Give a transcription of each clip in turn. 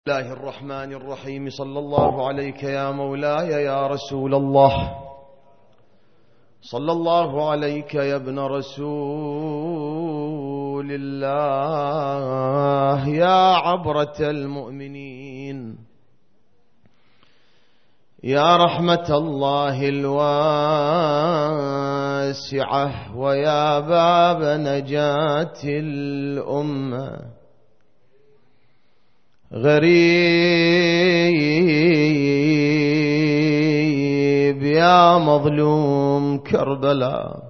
الله الرحمن الرحيم. صلى الله عليك يا مولاي يا رسول الله، صلى الله عليك يا ابن رسول الله، يا عبرة المؤمنين، يا رحمة الله الواسعة، ويا باب نجاة الأمة. غريب يا مظلوم كربلاء،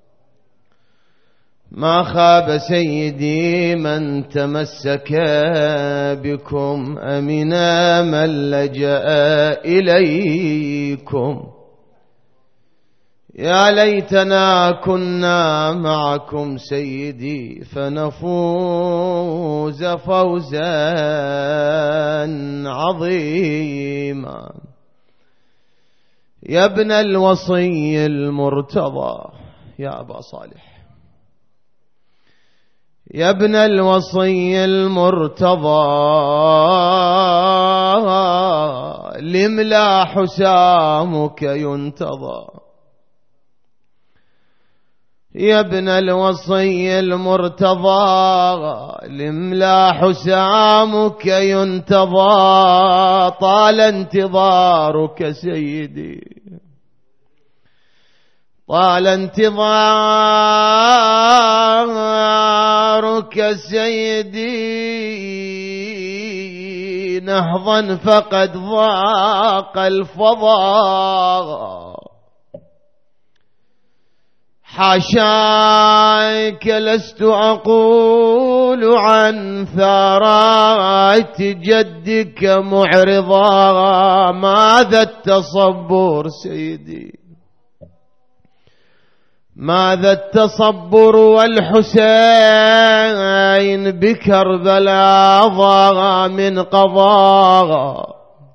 ما خاب سيدي من تمسك بكم، أمنا من لجأ إليكم. يا ليتنا كنا معكم سيدي فنفوز فوزا عظيما. يا ابن الوصي المرتضى يا أبا صالح، يا ابن الوصي المرتضى، لملا حسامك ينتظى. يا ابن الوصي المرتضى، لملا حسامك ينتظى. طال انتظارك سيدي، طال انتظارك سيدي، نهضا فقد ضاق الفضاء. حاشاك لست أقول عن ثارات جدك معرضا. ماذا التصبر سيدي، ماذا التصبر، والحسين بكربلاء ضاع من قضاء.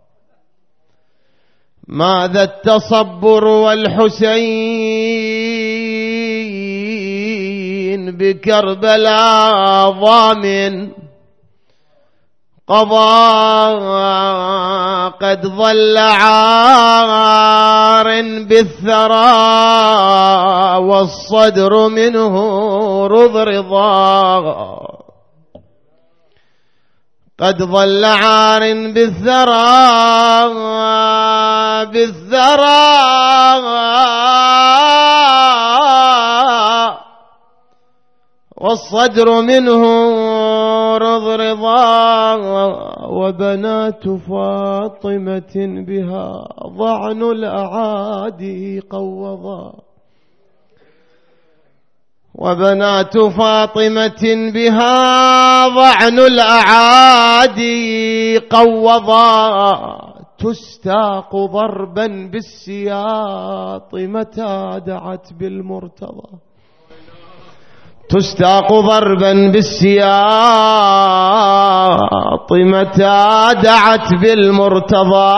ماذا التصبر والحسين بكربلاء ضامن قضاء. قد ظل عار بالثرى، والصدر منه رضا. قد ظل عار بالثرى والصدر منه رضا. وبنات فاطمة بها ضعن الأعادي قوضا. وبنات فاطمة بها ضعن الأعادي قوضا. تستاق ضربا بالسياط متى دعت بالمرتضى. تستاق ضربا بالسياط متى دعت بالمرتضى.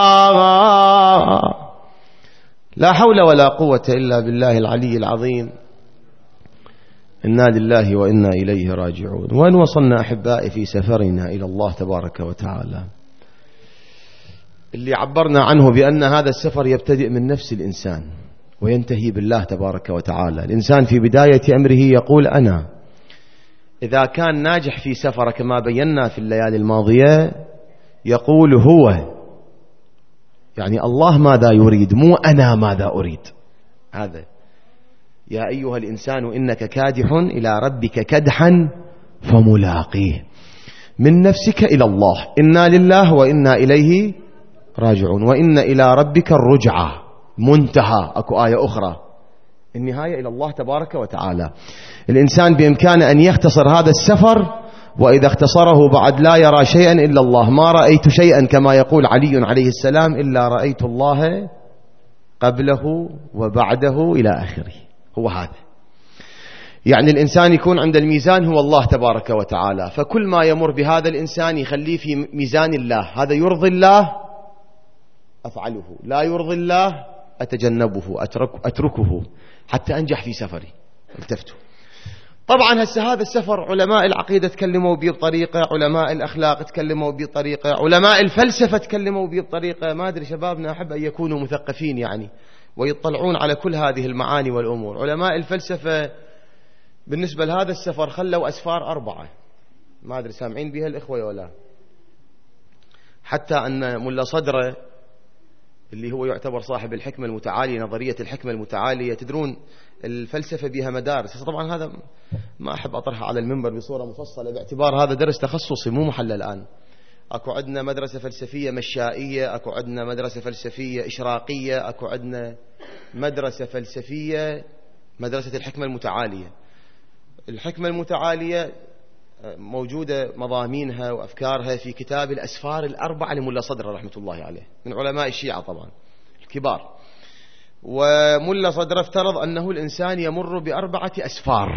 لا حول ولا قوة إلا بالله العلي العظيم. إنا لله وإنا إليه راجعون. وإن وصلنا أحبائي في سفرنا إلى الله تبارك وتعالى، اللي عبرنا عنه بأن هذا السفر يبتدئ من نفس الإنسان وينتهي بالله تبارك وتعالى. الإنسان في بداية أمره يقول أنا. إذا كان ناجح في سفره كما بينا في الليالي الماضية يقول هو، يعني الله ماذا يريد، مو أنا ماذا أريد. هذا يا أيها الإنسان إنك كادح إلى ربك كدحا فملاقيه. من نفسك إلى الله. إنا لله وإنا إليه راجعون. وإن إلى ربك الرجعة. منتهى. أكو آية أخرى، النهاية إلى الله تبارك وتعالى. الإنسان بإمكانه أن يختصر هذا السفر، وإذا اختصره بعد لا يرى شيئا إلا الله. ما رأيت شيئا كما يقول علي عليه السلام إلا رأيت الله قبله وبعده إلى آخره. هو هذا، يعني الإنسان يكون عند الميزان هو الله تبارك وتعالى. فكل ما يمر بهذا الإنسان يخليه في ميزان الله. هذا يرضي الله أفعله، لا يرضي الله أتجنبه أتركه حتى أنجح في سفري. التفتوا. طبعا هسه هذا السفر علماء العقيدة تكلموا به بطريقة، علماء الأخلاق تكلموا به بطريقة، علماء الفلسفة تكلموا به بطريقة. ما أدري شبابنا أحب أن يكونوا مثقفين يعني ويطلعون على كل هذه المعاني والأمور. علماء الفلسفة بالنسبة لهذا السفر خلوا أسفار 4، ما أدري سامعين بها الإخوة ولا. حتى أن ملا صدرة اللي هو يعتبر صاحب الحكمة المتعالية، نظرية الحكمة المتعالية، تدرون الفلسفة بها مدارس. طبعا هذا ما أحب أطرحه على المنبر بصورة مفصلة باعتبار هذا درس تخصصي مو محل الآن. أكو عندنا مدرسة فلسفية مشائية، أكو عندنا مدرسة فلسفية إشراقية، أكو عندنا مدرسة فلسفية مدرسة الحكمة المتعالية. الحكمة المتعالية موجودة مضامينها وأفكارها في كتاب الأسفار 4 لملا صدرة رحمة الله عليه، من علماء الشيعة طبعا الكبار. وملا صدرة افترض أنه الإنسان يمر ب4 أسفار.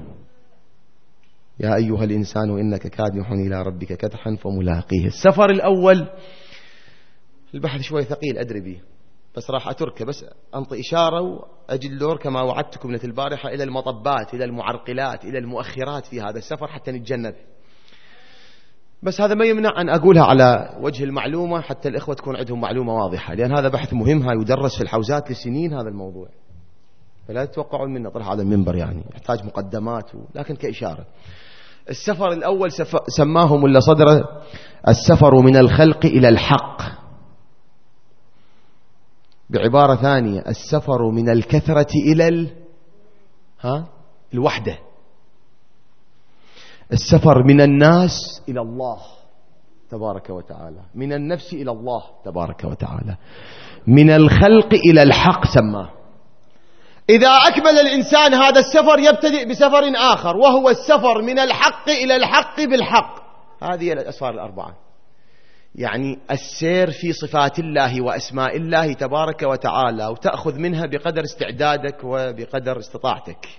يا أيها الإنسان إنك كادح إلى ربك كدحا فملاقيه. السفر الأول، البحث شوي ثقيل أدري به بس راح أتركه، بس أنطي إشارة وأجي اللور كما وعدتكم ليلة البارحة إلى المطبات، إلى المعرقلات، إلى المؤخرات في هذا السفر حتى نتجنب. بس هذا ما يمنع أن أقولها على وجه المعلومة حتى الإخوة تكون عندهم معلومة واضحة، لأن هذا بحث مهم، يدرس في الحوزات لسنين هذا الموضوع، فلا تتوقعون مني طرح هذا المنبر يعني يحتاج مقدمات لكن كإشارة. السفر الأول سماه ملا صدرة السفر من الخلق إلى الحق، بعبارة ثانية السفر من الكثرة إلى الوحدة، السفر من الناس إلى الله تبارك وتعالى، من النفس إلى الله تبارك وتعالى، من الخلق إلى الحق سماه. إذا أكمل الإنسان هذا السفر يبتدئ بسفر آخر وهو السفر من الحق إلى الحق بالحق. هذه الأسفار 4، يعني السير في صفات الله وأسماء الله تبارك وتعالى، وتأخذ منها بقدر استعدادك وبقدر استطاعتك.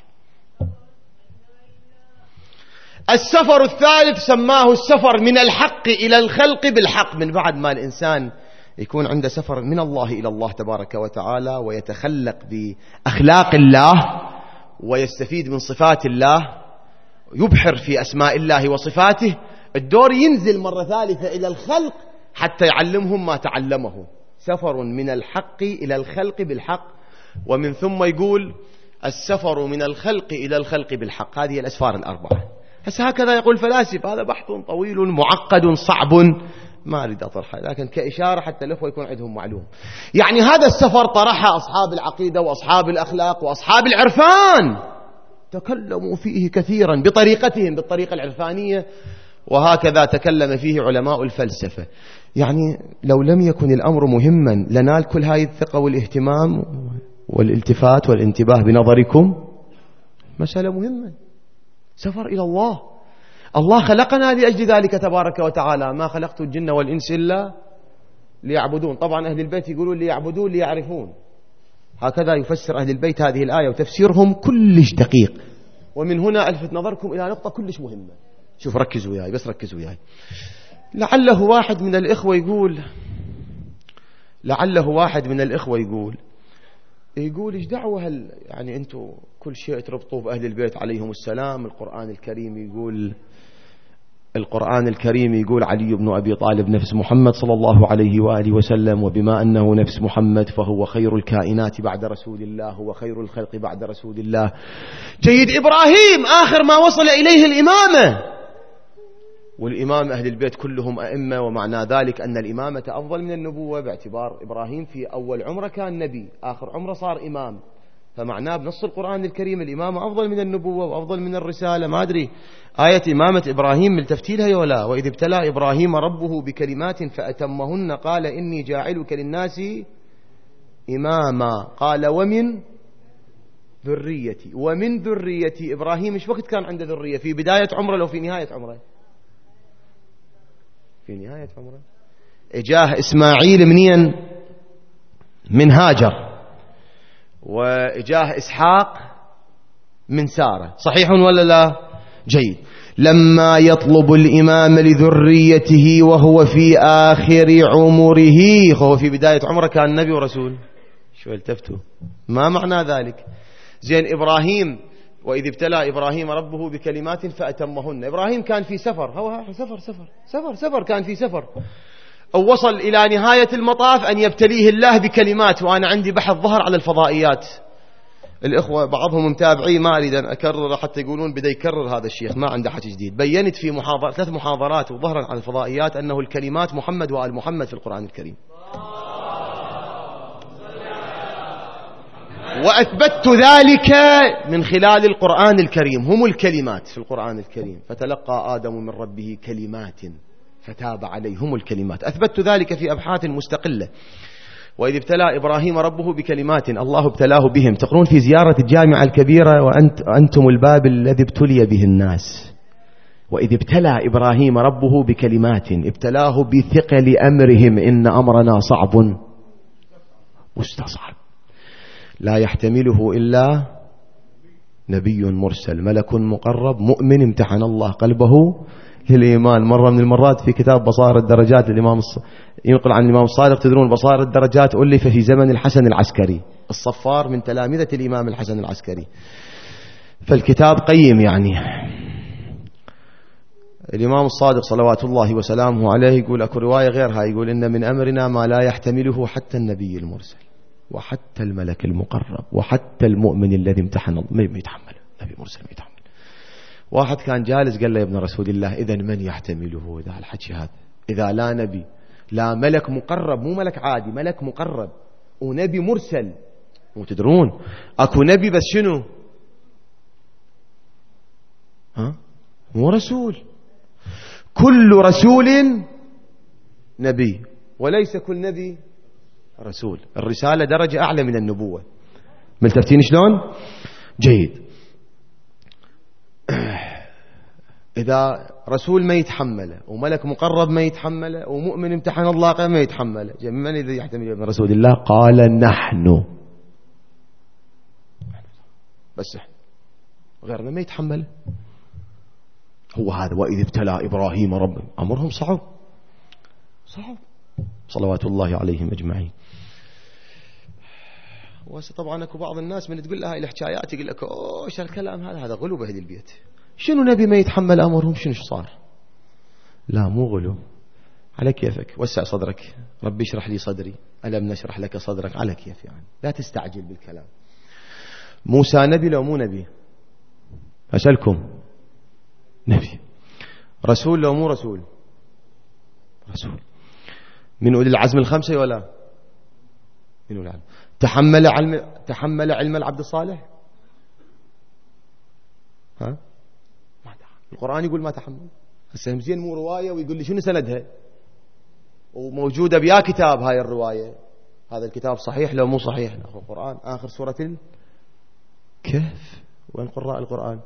السفر الثالث سماه السفر من الحق إلى الخلق بالحق، من بعد ما الإنسان يكون عنده سفر من الله إلى الله تبارك وتعالى ويتخلق بأخلاق الله ويستفيد من صفات الله، يبحر في أسماء الله وصفاته، الدور ينزل مرة ثالثة إلى الخلق حتى يعلمهم ما تعلمه. سفر من الحق إلى الخلق بالحق، ومن ثم يقول السفر من الخلق إلى الخلق بالحق. هذه الأسفار 4. بس هكذا يقول الفلاسفة. هذا بحث طويل معقد صعب ما أريد أطرحه، لكن كإشارة حتى الأخوة يكون عندهم معلوم. يعني هذا السفر طرحه أصحاب العقيدة وأصحاب الأخلاق وأصحاب العرفان، تكلموا فيه كثيرا بطريقتهم بالطريقة العرفانية، وهكذا تكلم فيه علماء الفلسفة. يعني لو لم يكن الأمر مهما لنال كل هذه الثقة والاهتمام والالتفات والانتباه بنظركم. مسألة مهمة، سفر إلى الله. الله خلقنا لأجل ذلك تبارك وتعالى، ما خلقت الجن والإنس إلا ليعبدون. طبعا أهل البيت يقولون ليعبدون ليعرفون، هكذا يفسر أهل البيت هذه الآية، وتفسيرهم كلش دقيق. ومن هنا ألفت نظركم إلى نقطة كلش مهمة. شوف ركزوا وياي، بس ركزوا وياي. لعله واحد من الإخوة يقول إيش دعوة يعني أنتوا كل شيء تربطوه بأهل البيت عليهم السلام. القرآن الكريم يقول علي بن أبي طالب نفس محمد صلى الله عليه وآله وسلم، وبما أنه نفس محمد فهو خير الكائنات بعد رسول الله، هو خير الخلق بعد رسول الله. جيد، إبراهيم آخر ما وصل إليه الإمامة، والإمام أهل البيت كلهم أئمة، ومعنى ذلك أن الإمامة أفضل من النبوة، باعتبار إبراهيم في أول عمره كان نبي، آخر عمره صار إمام، فمعناه بنص القرآن الكريم الإمامة أفضل من النبوة وأفضل من الرسالة. ما أدري آية إمامة إبراهيم ملتفتيلها ولا؟ وإذ ابتلى إبراهيم ربه بكلمات فأتمهن قال إني جاعلك للناس إماما، قال ومن ذريتي. ومن ذريتي إبراهيم إيش وقت كان عنده ذرية؟ في بداية عمره لو في نهاية عمره؟ في نهاية عمره. إجاه إسماعيل منين؟ من هاجر، وإجاه إسحاق من سارة، صحيح ولا لا؟ جيد. لما يطلب الإمام لذريته وهو في آخر عمره، هو في بداية عمره كان نبي ورسول. شو التفتوا؟ ما معنى ذلك؟ زين إبراهيم وإذ ابتلى إبراهيم ربه بكلمات فأتمهن. إبراهيم كان في سفر، سفر كان في سفر، أو وصل إلى نهاية المطاف أن يبتليه الله بكلمات. وأنا عندي بحث ظهر على الفضائيات، الإخوة بعضهم متابعي، ما أريد أن أكرر حتى يقولون بدأ يكرر هذا الشيخ، ما عنده حكي جديد. بينت في 3 محاضرات وظهرا على الفضائيات أنه الكلمات محمد وآل محمد في القرآن الكريم، وأثبتت ذلك من خلال القرآن الكريم، هم الكلمات في القرآن الكريم. فتلقى آدم من ربه كلمات فتاب عليه، هم الكلمات. أثبتت ذلك في أبحاث مستقلة. وإذ ابتلى إبراهيم ربه بكلمات، الله ابتلاه بهم. تقرون في زيارة الجامعة الكبيرة وأنتم الباب الذي ابتلي به الناس. وإذ ابتلى إبراهيم ربه بكلمات، ابتلاه بثقل أمرهم، إن أمرنا صعب مستصعب، لا يحتمله إلا نبي مرسل، ملك مقرب، مؤمن امتحن الله قلبه للإيمان. مرة من المرات في كتاب بصائر الدرجات للإمام ينقل عن الإمام الصادق، تدرون بصائر الدرجات ألف في زمن الحسن العسكري، الصفار من تلامذة الإمام الحسن العسكري، فالكتاب قيم يعني. الإمام الصادق صلوات الله وسلامه عليه يقول، أكو رواية غيرها يقول إن من أمرنا ما لا يحتمله حتى النبي المرسل وحتى الملك المقرب وحتى المؤمن الذي امتحن الله ما يتحمل، نبي مرسل ما يتحمل. واحد كان جالس قال له يا ابن رسول الله، إذا من يحتمله إذا الحكي هذا؟ إذا لا نبي لا ملك مقرب، مو ملك عادي، ملك مقرب ونبي مرسل. وتدرون أكو نبي بس شنو؟ مو رسول. كل رسول نبي وليس كل نبي رسول. الرسالة درجة أعلى من النبوة. ملتفتين شلون؟ جيد. إذا رسول ما يتحمله وملك مقرب ما يتحمله ومؤمن امتحن الله ما يتحمله، من الذي يحتمل ابن رسول الله؟ قال نحن، بس احنا غيرنا ما يتحمله. هو هذا. وإذ ابتلى إبراهيم ربه، أمرهم صعب صلوات الله عليهم أجمعين. طبعا اكو بعض الناس من تقول لها الحكايات يقول لك ايش الكلام هذا غلو بأهل البيت. شنو نبي ما يتحمل أمرهم؟ شنو صار؟ لا مو غلو، على كيفك، وسع صدرك، ربي اشرح لي صدري، ألم نشرح لك صدرك، على كيف يعني، لا تستعجل بالكلام. موسى نبي لو مو نبي؟ أسألكم، نبي. رسول لو مو رسول؟ رسول. من أولي العزم الخمسة ولا من أولي العزم؟ تحمل علم العبد الصالح؟ ها؟ ما تحمل. القرآن يقول ما تحمل. هسه زين مو رواية ويقول لي شنو سندها؟ وموجودة بيا كتاب هاي الرواية، هذا الكتاب صحيح لو مو صحيح؟ ناخذ القرآن آخر سورة الكهف، وين قراء القرآن؟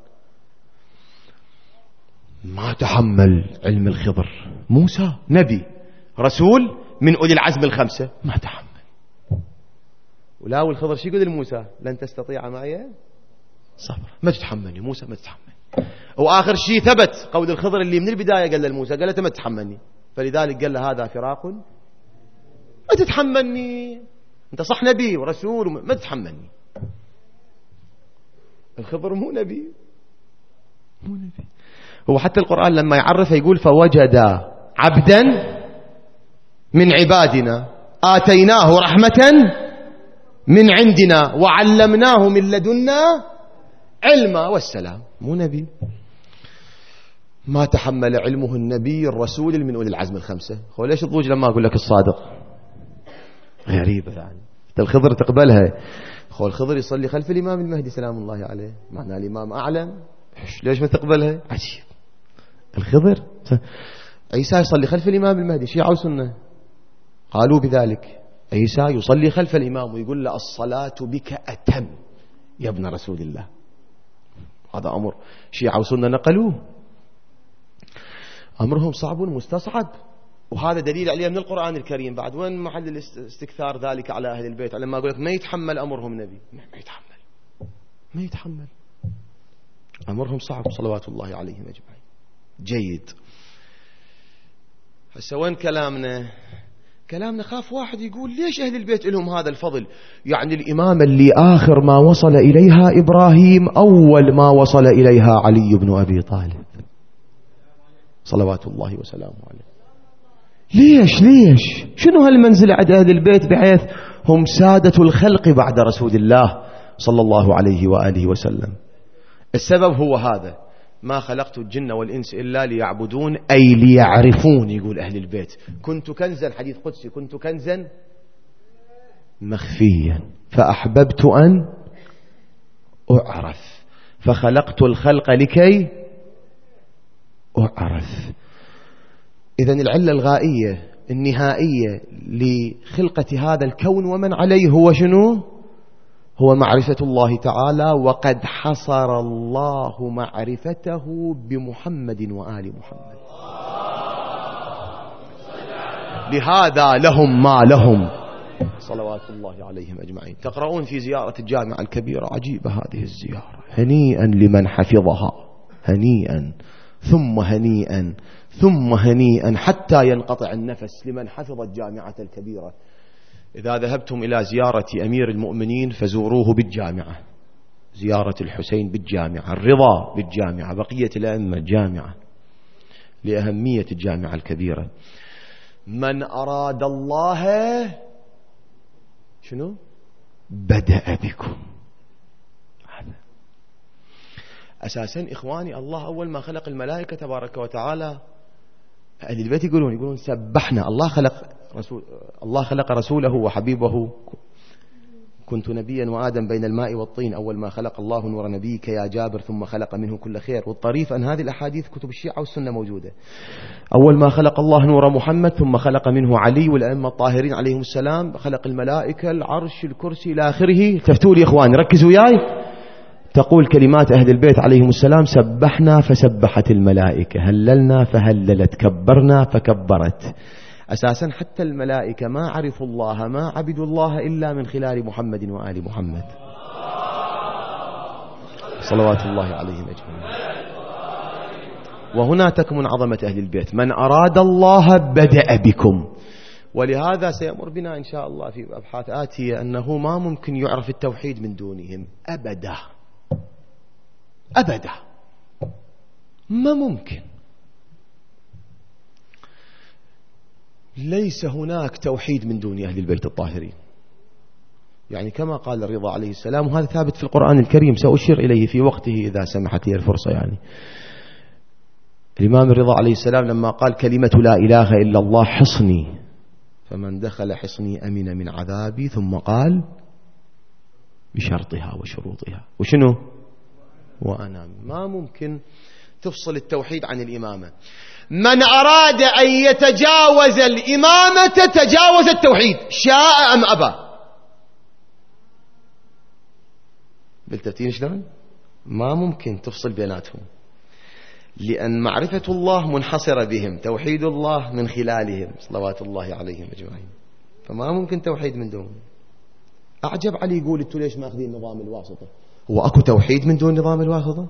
ما تحمل علم الخضر. موسى نبي رسول من أولي العزم الخمسة، ما تحمل. ولا والخضر شو يقول لموسى؟ لن تستطيع معي صبر، ما تتحملني موسى، ما تتحمل. وآخر شيء ثبت قول الخضر اللي من البداية قال لموسى، قال له ما تتحملني، فلذلك قال له هذا فراق، ما تتحملني، انت صح نبي ورسول ما تتحملني. الخضر مو نبي، مو نبي. هو حتى القرآن لما يعرفه يقول فوجد عبدا من عبادنا آتيناه رحمة من عندنا وعلمناه من لدنا علما. والسلام، مو نبي. ما تحمل علمه النبي الرسول من أولي العزم الخمسة. هو ليش تضوج لما أقول لك الصادق؟ غريبة يعني. الخضر تقبلها. هو الخضر يصلي خلف الإمام المهدي سلام الله عليه، معنى الإمام أعلم، ليش ما تقبلها؟ عجيب. الخضر عيسى يصلي خلف الإمام المهدي، شيعة وسنة قالوا بذلك. عيسى يصلي خلف الإمام ويقول له الصلاة بك أتم يا ابن رسول الله. هذا أمر شيعة وسنة نقلوه. أمرهم صعب مستصعب، وهذا دليل عليه من القرآن الكريم. بعد وين محل الاستكثار ذلك على أهل البيت؟ لما أقول لك ما يتحمل أمرهم نبي، ما يتحمل أمرهم صعب صلوات الله عليهم أجمعين. جيد. هسه وين كلامنا؟ كلام نخاف واحد يقول ليش أهل البيت لهم هذا الفضل؟ يعني الإمامة اللي آخر ما وصل إليها إبراهيم أول ما وصل إليها علي بن أبي طالب صلوات الله وسلامه عليه. ليش شنو هالمنزلة عند أهل البيت بحيث هم سادة الخلق بعد رسول الله صلى الله عليه وآله وسلم؟ السبب هو هذا: ما خلقت الجن والإنس إلا ليعبدون، أي ليعرفون. يقول أهل البيت: كنت كنزا، حديث قدسي، كنت كنزا مخفيا فأحببت أن أعرف، فخلقت الخلق لكي أعرف. إذن العلة الغائية النهائية لخلقة هذا الكون ومن عليه هو شنو؟ هو معرفة الله تعالى، وقد حصر الله معرفته بمحمد وآل محمد. لهذا لهم ما لهم صلوات الله عليهم أجمعين. تقرؤون في زيارة الجامعة الكبيرة: عجيبة هذه الزيارة، هنيئا لمن حفظها، هنيئا ثم هنيئا ثم هنيئا حتى ينقطع النفس لمن حفظ الجامعة الكبيرة. إذا ذهبتم إلى زيارة أمير المؤمنين فزوروه بالجامعة، زيارة الحسين بالجامعة، الرضا بالجامعة، بقية الأئمة الجامعة، لأهمية الجامعة الكبيرة. من أراد الله شنو؟ بدأ بكم. أساسا إخواني، الله أول ما خلق الملائكة تبارك وتعالى، أهل البيت يقولون سبحنا. الله خلق رسوله وحبيبه: كنت نبيا وآدم بين الماء والطين، أول ما خلق الله نور نبيك يا جابر ثم خلق منه كل خير. والطريف أن هذه الأحاديث كتب الشيعة والسنة موجودة. أول ما خلق الله نور محمد ثم خلق منه علي والأئمة الطاهرين عليهم السلام، خلق الملائكة، العرش، الكرسي إلى آخره. تفتوا لي إخواني، ركزوا وياي. تقول كلمات أهل البيت عليهم السلام: سبحنا فسبحت الملائكة، هللنا فهللت، كبرنا فكبرت. أساسا حتى الملائكة ما عرفوا الله، ما عبدوا الله إلا من خلال محمد وآل محمد صلوات الله عليهم أجمعين. وهنا تكمن عظمة أهل البيت: من أراد الله بدأ بكم. ولهذا سيمر بنا إن شاء الله في أبحاث آتية أنه ما ممكن يعرف التوحيد من دونهم أبدا أبدا، ما ممكن. ليس هناك توحيد من دون أهل البيت الطاهرين، يعني كما قال الرضا عليه السلام، وهذا ثابت في القرآن الكريم، سأشير إليه في وقته إذا سمحت لي الفرصة. يعني الإمام الرضا عليه السلام لما قال: كلمة لا إله إلا الله حصني، فمن دخل حصني أمن من عذابي، ثم قال: بشرطها وشروطها. وشنو؟ وأنا. ما ممكن تفصل التوحيد عن الإمامة. من أراد أن يتجاوز الإمامة تجاوز التوحيد، شاء أم أبى. بالترتيب شلون؟ ما ممكن تفصل بيناتهم، لأن معرفة الله منحصرة بهم، توحيد الله من خلالهم صلوات الله عليهم أجمعين، فما ممكن توحيد من دون. أعجب علي يقول: أنتوا ليش ما أخذين نظام الواسطة؟ هو أكو توحيد من دون نظام الواسطة؟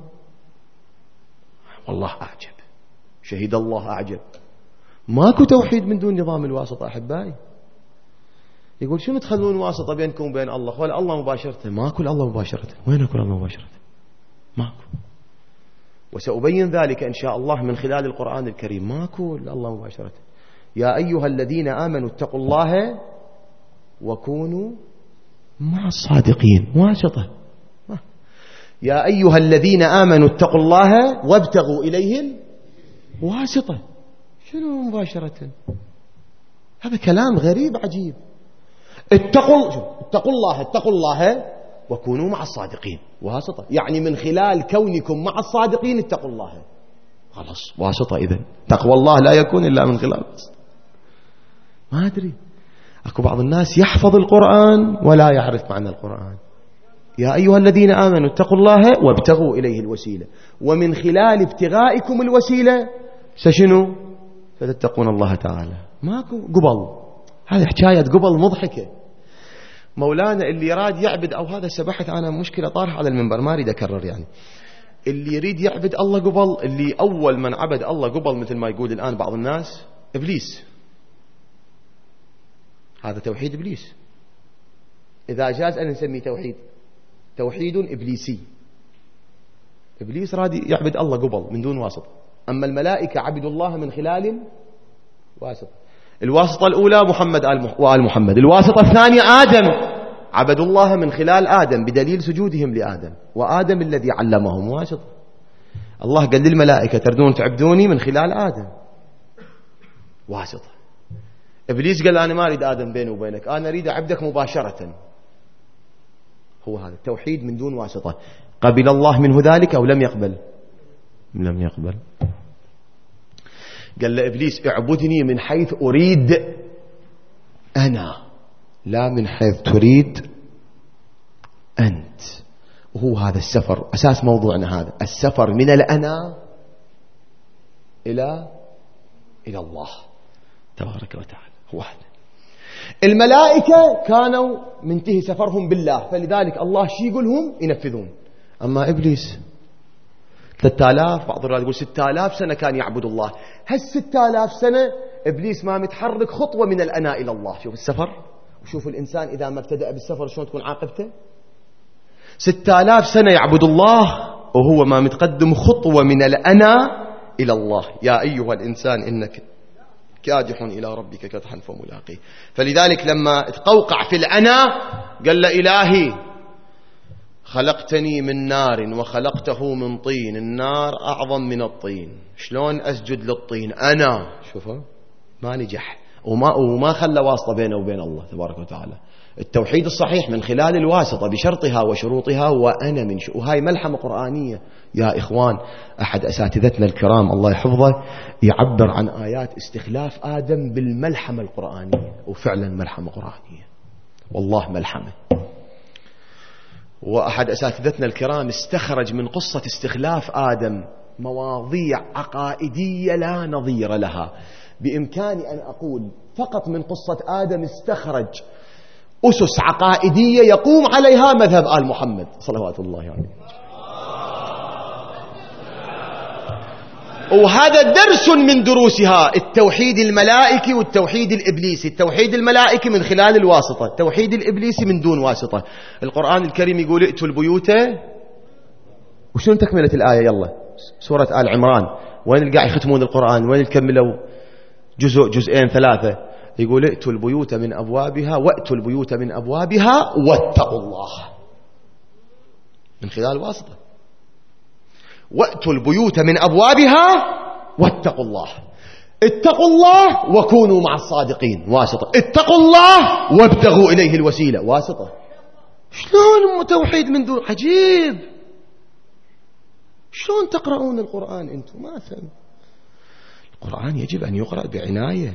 والله أعجب، شهد الله أعجب، ماكو توحيد من دون نظام الواسطة أحبائي. يقول: شنو تخلون واسطة بينكم وبين الله؟ قال: الله مباشرة. ماكو الله مباشرة. وين أكو الله مباشرة؟ ماكو. وسأبين ذلك إن شاء الله من خلال القرآن الكريم. ماكو الله مباشرة. يا أيها الذين آمنوا اتقوا الله وكونوا مع الصادقين. واسطة. يا أيها الذين آمنوا اتقوا الله وابتغوا إليه واسطة. شنو مباشرة؟ هذا كلام غريب عجيب. اتقوا الله وكونوا مع الصادقين. واسطة، يعني من خلال كونكم مع الصادقين اتقوا الله. خلاص واسطة. إذن تقوى الله لا يكون إلا من خلال. ما أدري، أكو بعض الناس يحفظ القرآن ولا يعرف معنى القرآن. يا أيها الذين آمنوا اتقوا الله وابتغوا إليه الوسيلة، ومن خلال ابتغائكم الوسيلة سشنو؟ فتتقون الله تعالى. ماكو قبل. هذه حكاية قبل مضحكة. مولانا اللي يراد يعبد، أو هذا سبحت أنا مشكلة طارح على المنبر ما أريد أكرر، يعني اللي يريد يعبد الله قبل، اللي أول من عبد الله قبل مثل ما يقول الآن بعض الناس إبليس. هذا توحيد إبليس. إذا جاز أن نسميه توحيد إبليسي. إبليس راد يعبد الله قبل من دون واسطة، أما الملائكة عبدوا الله من خلال واسطة. الواسطة الأولى محمد وآل محمد، الواسطة الثانية آدم، عبدوا الله من خلال آدم بدليل سجودهم لآدم، وآدم الذي علمهم واسطة. الله قال للملائكة تردون تعبدوني من خلال آدم، واسطة. إبليس قال أنا ما أريد آدم بيني وبينك، أنا أريد أعبدك مباشرة. هو هذا التوحيد من دون واسطة. قبل الله منه ذلك أو لم يقبل؟ لم يقبل. قال لإبليس اعبدني من حيث أريد أنا، لا من حيث تريد أنت. وهو هذا السفر أساس موضوعنا، هذا السفر من الأنا إلى الله تبارك وتعالى. هو هذا. الملائكة كانوا منتهي سفرهم بالله، فلذلك الله شي يقولهم ينفذون. أما إبليس 3000، بعض الروايات يقول 6000 سنة كان يعبد الله. هال6000 سنة إبليس ما متحرك خطوة من الأنا إلى الله. شوف السفر، وشوف الإنسان إذا ما ابتدأ بالسفر شلون تكون عاقبته. 6000 سنة يعبد الله وهو ما متقدم خطوة من الأنا إلى الله. يا أيها الإنسان إنك كادح إلى ربك كدحا فملاقيه. فلذلك لما تقوقع في الأنا قال له إلهي خلقتني من نار وخلقته من طين، النار أعظم من الطين، شلون أسجد للطين أنا؟ شوفوا ما نجح، وما خلى واسطة بينه وبين الله تبارك وتعالى. التوحيد الصحيح من خلال الواسطة بشرطها وشروطها، وأنا من وهاي ملحمة قرآنية يا إخوان. أحد أساتذتنا الكرام الله يحفظه يعبر عن آيات استخلاف آدم بالملحمة القرآنية، وفعلا ملحمة قرآنية والله ملحمة. وأحد أساتذتنا الكرام استخرج من قصة استخلاف آدم مواضيع عقائدية لا نظير لها. بإمكاني أن أقول فقط من قصة آدم استخرج أسس عقائدية يقوم عليها مذهب آل محمد صلوات الله عليه. وهذا درس من دروسها، التوحيد الملائكي والتوحيد الإبليسي. التوحيد الملائكي من خلال الواسطة، التوحيد الإبليسي من دون واسطة. القرآن الكريم يقول ائتوا البيوت، وشنو تكملة الآية؟ يلا سورة آل عمران، وين القاع يختمون القرآن؟ وين الكملوا جزئين 3؟ يقول ائتوا البيوت من أبوابها وأتوا البيوت من أبوابها واتقوا الله، من خلال واسطة. وأتوا البيوت من أبوابها واتقوا الله. اتقوا الله وكونوا مع الصادقين، واسطة. اتقوا الله وابتغوا إليه الوسيلة، واسطة. شلون توحيد من دون؟ عجيب. شلون تقرؤون القرآن أنتم؟ ما أفهم. القرآن يجب أن يقرأ بعناية.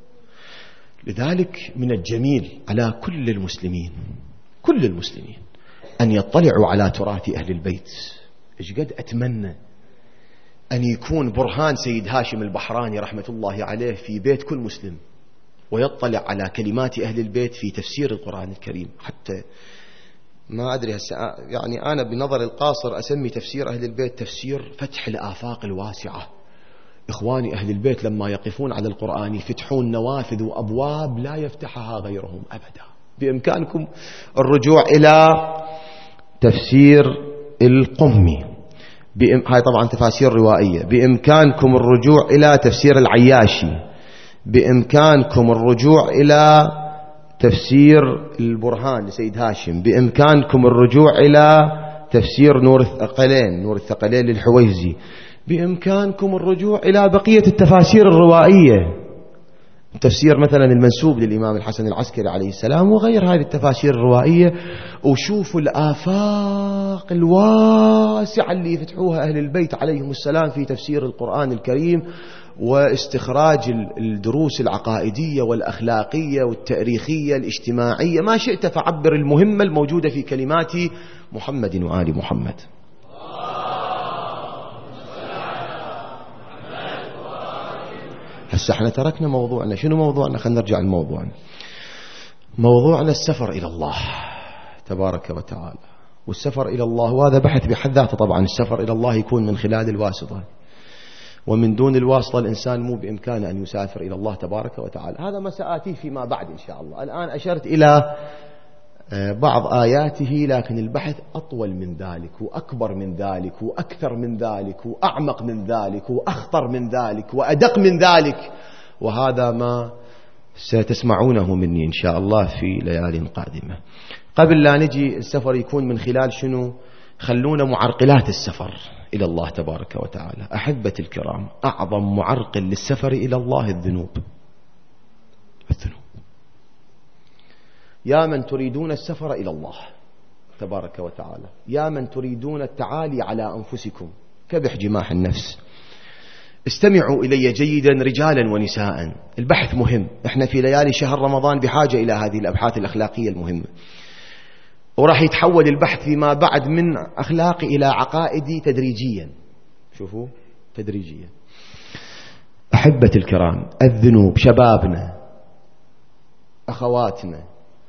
لذلك من الجميل على كل المسلمين أن يطلعوا على تراث أهل البيت. إيش قد أتمنى أن يكون برهان سيد هاشم البحراني رحمة الله عليه في بيت كل مسلم، ويطلع على كلمات أهل البيت في تفسير القرآن الكريم. حتى ما أدري هسه يعني أنا بنظر القاصر أسمي تفسير أهل البيت تفسير فتح الآفاق الواسعة. إخواني أهل البيت لما يقفون على القرآن يفتحون نوافذ وأبواب لا يفتحها غيرهم أبدا. بإمكانكم الرجوع إلى تفسير القمي، هاي طبعا تفاسير روائية. بإمكانكم الرجوع إلى تفسير العياشي، بإمكانكم الرجوع إلى تفسير البرهان لسيد هاشم، بإمكانكم الرجوع إلى تفسير نور الثقلين للحويزي، بإمكانكم الرجوع إلى بقية التفاسير الروائية، تفسير مثلا المنسوب للإمام الحسن العسكري عليه السلام وغير هذه التفاسير الروائية. وشوفوا الآفاق الواسعة اللي يفتحوها أهل البيت عليهم السلام في تفسير القرآن الكريم، واستخراج الدروس العقائدية والأخلاقية والتاريخية الاجتماعية، ما شئت فعبر، المهمة الموجودة في كلمات محمد وآل محمد. هسه احنا تركنا موضوعنا. شنو موضوعنا؟ خلينا نرجع لموضوعنا. موضوعنا السفر إلى الله تبارك وتعالى. والسفر إلى الله وهذا بحث بحد ذاته طبعا. السفر إلى الله يكون من خلال الواسطة، ومن دون الواسطة الإنسان مو بإمكانه أن يسافر إلى الله تبارك وتعالى. هذا ما سآتيه فيما بعد إن شاء الله. الآن أشرت إلى بعض آياته، لكن البحث أطول من ذلك وأكبر من ذلك وأكثر من ذلك وأعمق من ذلك وأخطر من ذلك وأدق من ذلك، وهذا ما ستسمعونه مني إن شاء الله في ليال قادمة. قبل لا نجي السفر يكون من خلال شنو؟ خلونا معرقلات السفر إلى الله تبارك وتعالى. أحبتي الكرام، أعظم معرقل للسفر إلى الله الذنوب. الذنوب. يا من تريدون السفر إلى الله تبارك وتعالى، يا من تريدون التعالي على أنفسكم كبح جماح النفس، استمعوا إلي جيدا رجالا ونساء. البحث مهم. احنا في ليالي شهر رمضان بحاجة إلى هذه الأبحاث الأخلاقية المهمة، وراح يتحول البحث فيما بعد من أخلاقي إلى عقائدي تدريجيا. شوفوا، تدريجيا. أحبتي الكرام، الذنوب، شبابنا، أخواتنا،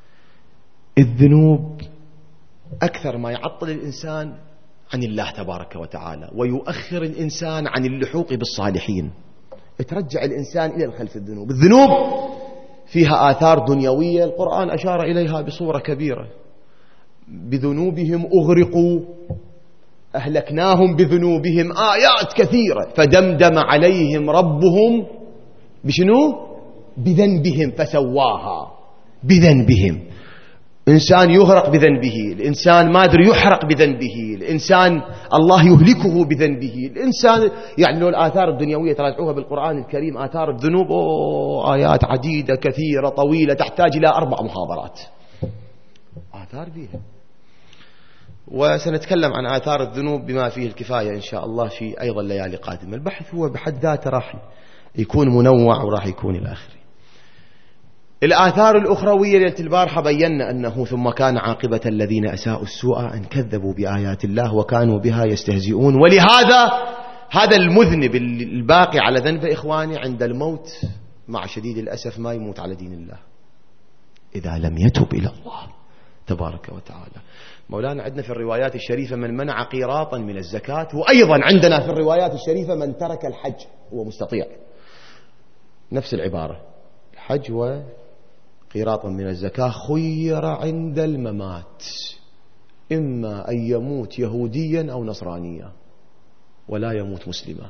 الذنوب أكثر ما يعطل الإنسان عن الله تبارك وتعالى ويؤخر الإنسان عن اللحوق بالصالحين. ترجع الإنسان إلى الخلف. الذنوب، الذنوب فيها آثار دنيوية القرآن أشار إليها بصورة كبيرة. بذنوبهم أغرقوا، أهلكناهم بذنوبهم، آيات كثيرة. فدمدم عليهم ربهم بشنو؟ بذنبهم فسواها. بذنبهم. إنسان يغرق بذنبه، الإنسان ما أدري يحرق بذنبه، الإنسان الله يهلكه بذنبه، الإنسان يعني لو الآثار الدنيوية تراجعوها بالقرآن الكريم آثار الذنوب آيات عديدة كثيرة طويلة تحتاج إلى 4 محاضرات. آثار فيها. وسنتكلم عن آثار الذنوب بما فيه الكفاية إن شاء الله في أيضا ليالي قادمة. البحث هو بحد ذاته راح يكون منوع وراح يكون إلى آخره. الآثار الأخروية ليلة البارحة بينا أنه ثم كان عاقبة الذين أساءوا السوء أن كذبوا بآيات الله وكانوا بها يستهزئون. ولهذا هذا المذنب الباقي على ذنب إخواني عند الموت مع شديد الأسف ما يموت على دين الله إذا لم يتب إلى الله تبارك وتعالى. مولانا عندنا في الروايات الشريفة من منع قيراطا من الزكاة، وأيضا عندنا في الروايات الشريفة من ترك الحج هو مستطيع. نفس العبارة، الحج وقيراطا من الزكاة خير عند الممات إما أن يموت يهوديا أو نصرانيا ولا يموت مسلما.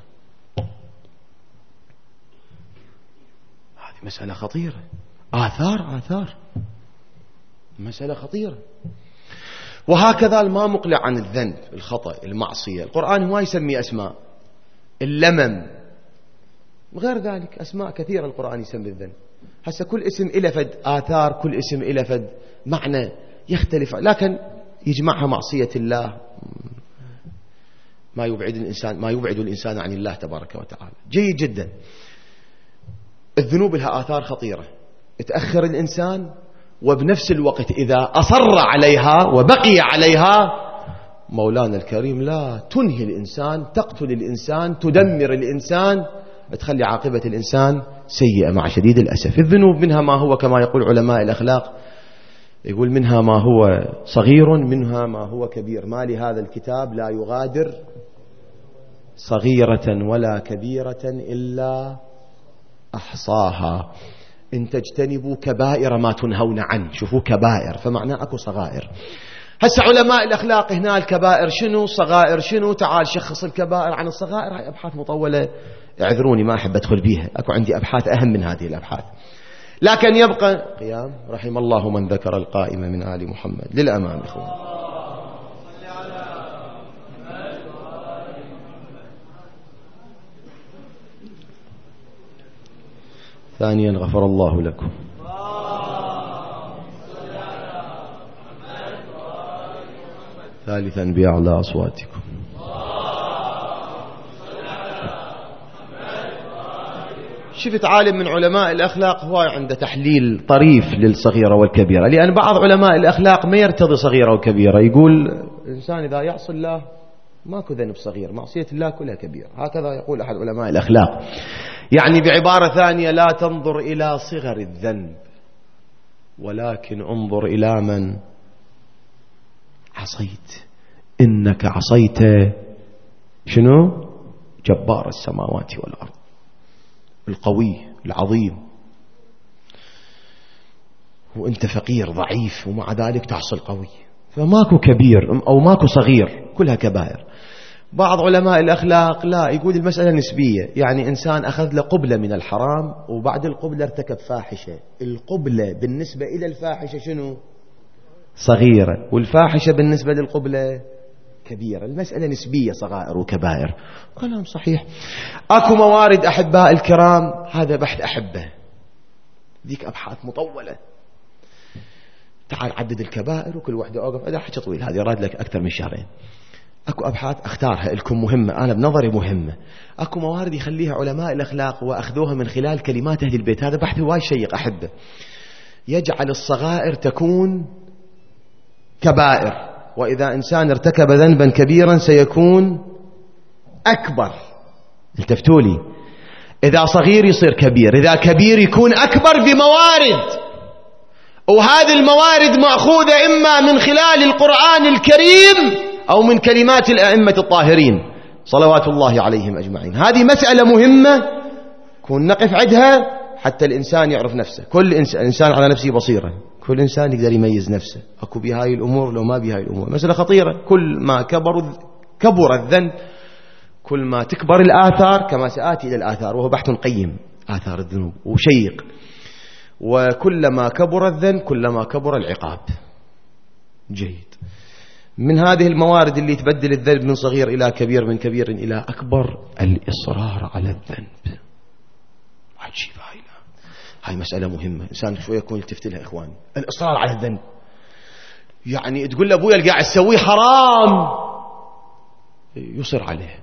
هذه مسألة خطيرة. آثار مسألة خطيرة. وهكذا ما مقلع عن الذنب، الخطأ، المعصية. القرآن هو يسمي أسماء، اللمم غير ذلك، أسماء كثيرة القرآن يسمي الذنب. هسه كل اسم إلى فد آثار، كل اسم إلى فد معنى يختلف، لكن يجمعها معصية الله ما يبعد الإنسان عن الله تبارك وتعالى. جيد جدا. الذنوب لها آثار خطيرة تأخر الإنسان، وبنفس الوقت إذا أصر عليها وبقي عليها مولانا الكريم لا تنهي الإنسان، تقتل الإنسان، تدمر الإنسان، تخلي عاقبة الإنسان سيئة مع شديد الأسف. الذنوب منها ما هو كما يقول علماء الأخلاق، يقول منها ما هو صغير منها ما هو كبير. ما لهذا الكتاب لا يغادر صغيرة ولا كبيرة إلا أحصاها إن تجتنبوا كبائر ما تنهون عنه. شوفوا كبائر فمعناه أكو صغائر. هسه علماء الأخلاق هنا الكبائر شنو، صغائر شنو، تعال شخص الكبائر عن الصغائر. هاي أبحاث مطولة، اعذروني ما أحب أدخل بيها، أكو عندي أبحاث أهم من هذه الأبحاث. لكن يبقى قيام رحم الله من ذكر القائمة من آل محمد. للأمام إخوان. ثانيا غفر الله لكم. ثالثا بأعلى أصواتكم. شفت عالم من علماء الأخلاق هو عنده تحليل طريف للصغيرة والكبيرة، لأن بعض علماء الأخلاق ما يرتضي صغيرة وكبيرة، يقول الإنسان إذا يعصي الله ماكو ذنب صغير، معصية الله كلها كبيرة. هكذا يقول أحد علماء الأخلاق. يعني بعبارة ثانية لا تنظر إلى صغر الذنب ولكن انظر إلى من عصيت. إنك عصيت شنو؟ جبار السماوات والأرض، القوي العظيم، وانت فقير ضعيف ومع ذلك تعصي القوي. فماكو كبير أو ماكو صغير، كلها كبائر. بعض علماء الأخلاق لا، يقول المسألة نسبية، يعني إنسان أخذ له قبلة من الحرام وبعد القبلة ارتكب فاحشة، القبلة بالنسبة إلى الفاحشة شنو؟ صغيرة، والفاحشة بالنسبة للقبلة كبيرة. المسألة نسبية، صغائر وكبائر. كلام صحيح. أكو موارد أحباء الكرام، هذا بحث أحبه، ذيك أبحاث مطولة. تعال عدد الكبائر وكل واحدة أوقف، هذا حكي طويل، هذا يراد لك أكثر من شهرين. أكو أبحاث أختارها لكم مهمة، أنا بنظري مهمة. أكو موارد يخليها علماء الأخلاق وأخذوها من خلال كلمات أهل البيت. هذا بحث وايد شيق أحبه، يجعل الصغائر تكون كبائر، وإذا إنسان ارتكب ذنبا كبيرا سيكون أكبر. التفتوا لي، إذا صغير يصير كبير، إذا كبير يكون أكبر بموارد، وهذه الموارد مأخوذة إما من خلال القرآن الكريم أو من كلمات الأئمة الطاهرين صلوات الله عليهم أجمعين. هذه مسألة مهمة كون نقف عندها حتى الإنسان يعرف نفسه. كل إنسان على نفسه بصيرة، كل إنسان يقدر يميز نفسه، أكو بهاي الأمور لو ما بهاي الأمور. مسألة خطيرة، كل ما كبر الذنب كل ما تكبر الآثار، كما سآتي إلى الآثار وهو بحث قيم، آثار الذنوب وشيق. وكلما كبر الذنب كلما كبر العقاب. جيد. من هذه الموارد اللي تبدل الذنب من صغير إلى كبير، من كبير إلى أكبر، الإصرار على الذنب. عجيب، هاي مسألة مهمة، إنسان شوية يكون يلتفت لها إخواني. الإصرار على الذنب، يعني تقول لأبويا اللي قاعد تسويه حرام، يصر عليه،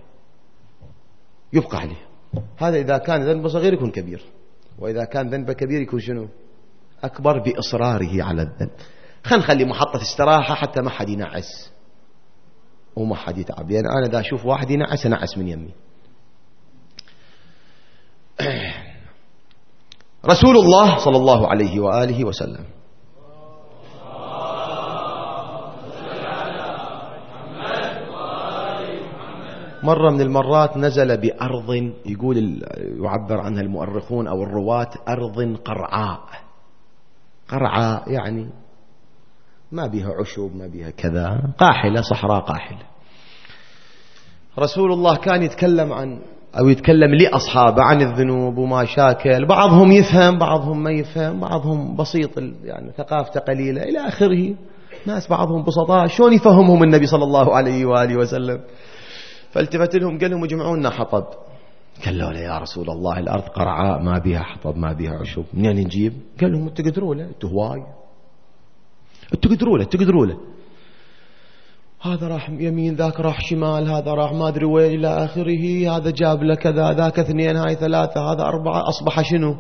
يبقى عليه. هذا إذا كان ذنب صغير يكون كبير، وإذا كان ذنب كبير يكون شنو؟ أكبر، بإصراره على الذنب. خلي محطة استراحة حتى ما حد ينعس وما حد يتعب، لأن أنا إذا أشوف واحد ينعس أنعس من يمي. رسول الله صلى الله عليه وآله وسلم مرة من المرات نزل بأرض، يقول يعبر عنها المؤرخون أو الرواة أرض قرعاء. قرعاء يعني ما بيها عشب، ما بيها كذا، قاحلة، صحراء قاحلة. رسول الله كان يتكلم عن أو يتكلم لأصحابه عن الذنوب وما شاكل، بعضهم يفهم بعضهم ما يفهم، بعضهم بسيط يعني ثقافته قليلة إلى آخره، ناس بعضهم بسطاء، شلون يفهمهم النبي صلى الله عليه وآله وسلم. فالتفت لهم قال لهم اجمعونا حطب. قالوا له يا رسول الله الأرض قرعاء ما بيها حطب ما بيها عشب، منين نجيب؟ قال لهم انتوا تقدروا له، انتوا هواي، انتوا تقدروا له. هذا راح يمين، ذاك راح شمال، هذا راح ما أدري وين إلى آخره، هذا جاب له كذا، ذاك 2، هاي 3، هذا 4، أصبح شنو؟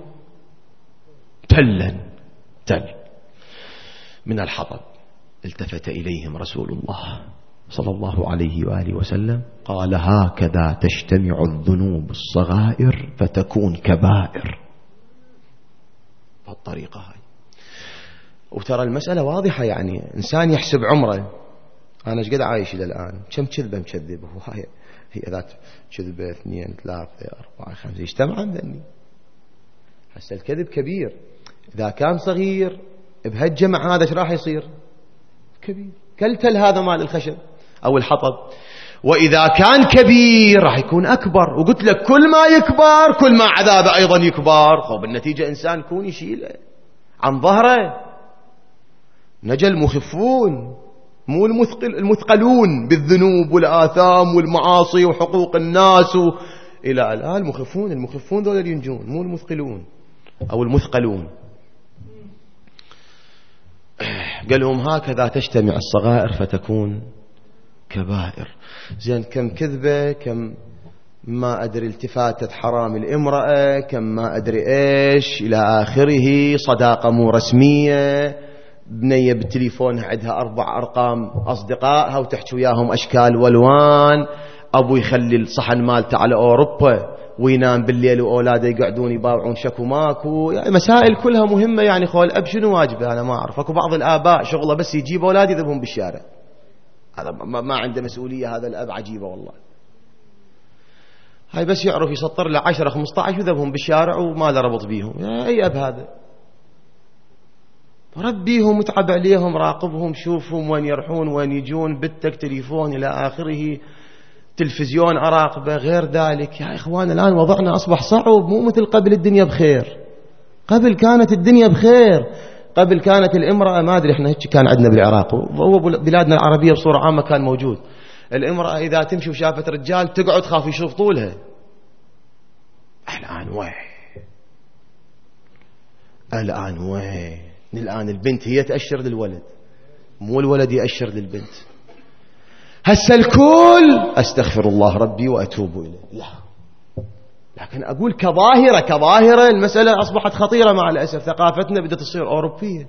تل من الحطب. التفت إليهم رسول الله صلى الله عليه وآله وسلم قال هكذا تجتمع الذنوب الصغائر فتكون كبائر. بالطريقة هاي. وترى المسألة واضحة، يعني إنسان يحسب عمره، أنا ايش قد عايش إلى الآن، كم كذبة مكذبه، هي ذات كذبة 2 3 4 5 يجتمع عندني. هسه الكذب كبير، إذا كان صغير بهالجمع هذا ايش راح يصير؟ كبير، كالتل هذا مال الخشب أو الحطب. وإذا كان كبير راح يكون أكبر، وقلت لك كل ما يكبر كل ما عذابه أيضا يكبر. خب النتيجة إنسان يكون يشيله عن ظهره. نجا المخفون مو المثقلون بالذنوب والآثام والمعاصي وحقوق الناس إلى الآن. المخفون ذول اللي ينجون، مو المثقلون أو المثقلون. قال لهم هكذا تجتمع الصغائر فتكون كبائر. زين كم كذبة، كم ما أدري التفاتة حرام الامرأة، كم ما أدري إيش إلى آخره، صداقة مو رسمية، بنية بالتليفون عندها 4 أرقام أصدقائها وتحكي وياهم أشكال والوان، أبو يخلي الصحن مالته على أوروبا وينام بالليل وأولاده يقعدون يباوعون شكو ماكو. يعني مسائل كلها مهمة. يعني خول الأب شنو واجبه أنا ما أعرف. أكو بعض الآباء شغله بس يجيب أولاد يذبهم بالشارع، هذا ما عنده مسؤولية. هذا الأب عجيبة والله. هاي بس يعرف يسطر له 10 15 وذبهم بالشارع وما له ربط بيهم. يا أي أب هذا؟ ربيهم وتعب عليهم، راقبهم، شوفهم وين يرحون وين يجون، بتك تليفون إلى آخره، تلفزيون أراقبه، غير ذلك. يا إخوان الآن وضعنا أصبح صعب، مو مثل قبل الدنيا بخير. قبل كانت الدنيا بخير، قبل كانت الامرأة، ما أدري إحنا هيك كان عندنا بالعراق وبلادنا العربية بصورة عامة كان موجود، الامرأة إذا تمشي وشافت رجال تقعد خاف يشوف طولها. الآن وين الآن البنت هي تأشر للولد، مو الولد يأشر للبنت. هسه الكل أستغفر الله ربي وأتوب إليه، لا، لكن أقول كظاهرة المسألة أصبحت خطيرة مع الأسف. ثقافتنا بدأت تصير أوروبية،